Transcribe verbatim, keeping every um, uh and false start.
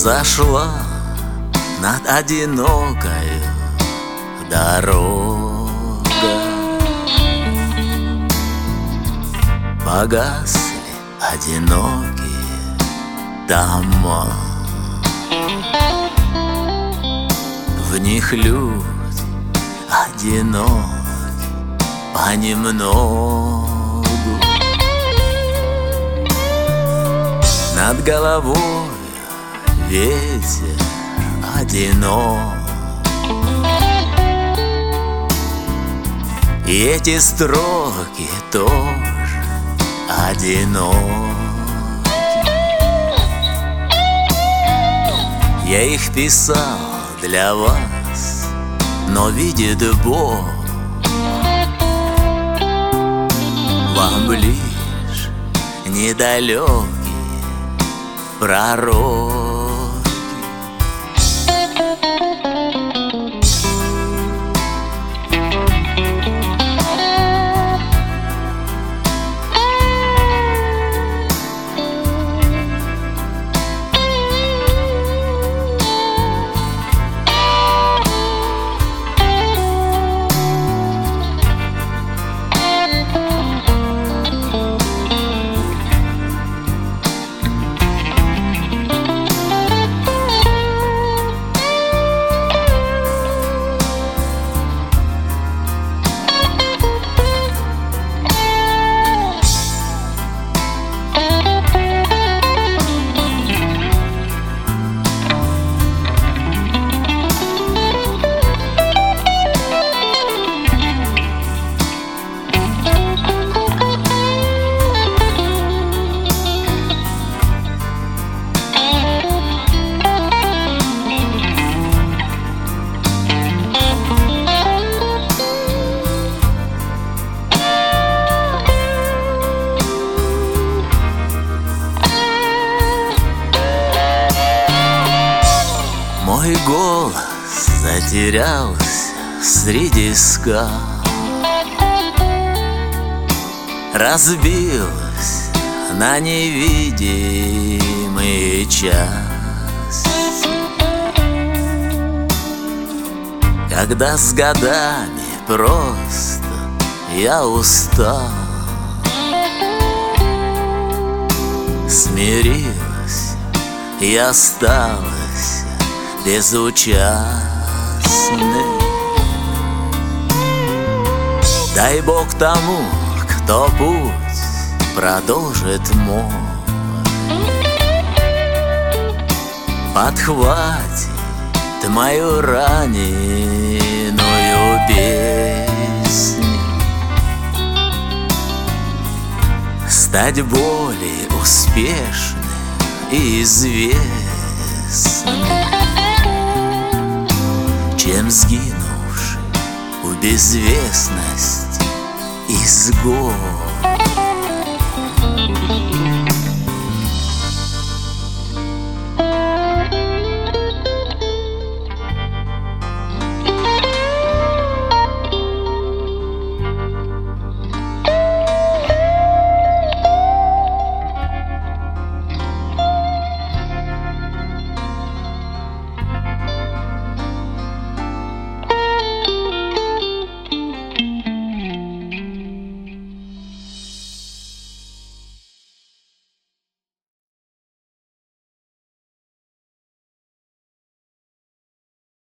Зашла над одинокою дорога, погасли одинокие дома. В них люди одиноки понемногу. Над головой ветер одинок, и эти строки тоже одиноки. Я их писал для вас, но видит Бог, вам ближе недалекие пророки. Мой голос затерялся среди скал, разбилась на невидимые части. Когда с годами просто я устал, смирилась и осталась безучастный. Дай Бог тому, кто путь продолжит мой, подхватит мою раненую песню, стать более успешным и известным, чем сгинувший в безвестности изгой.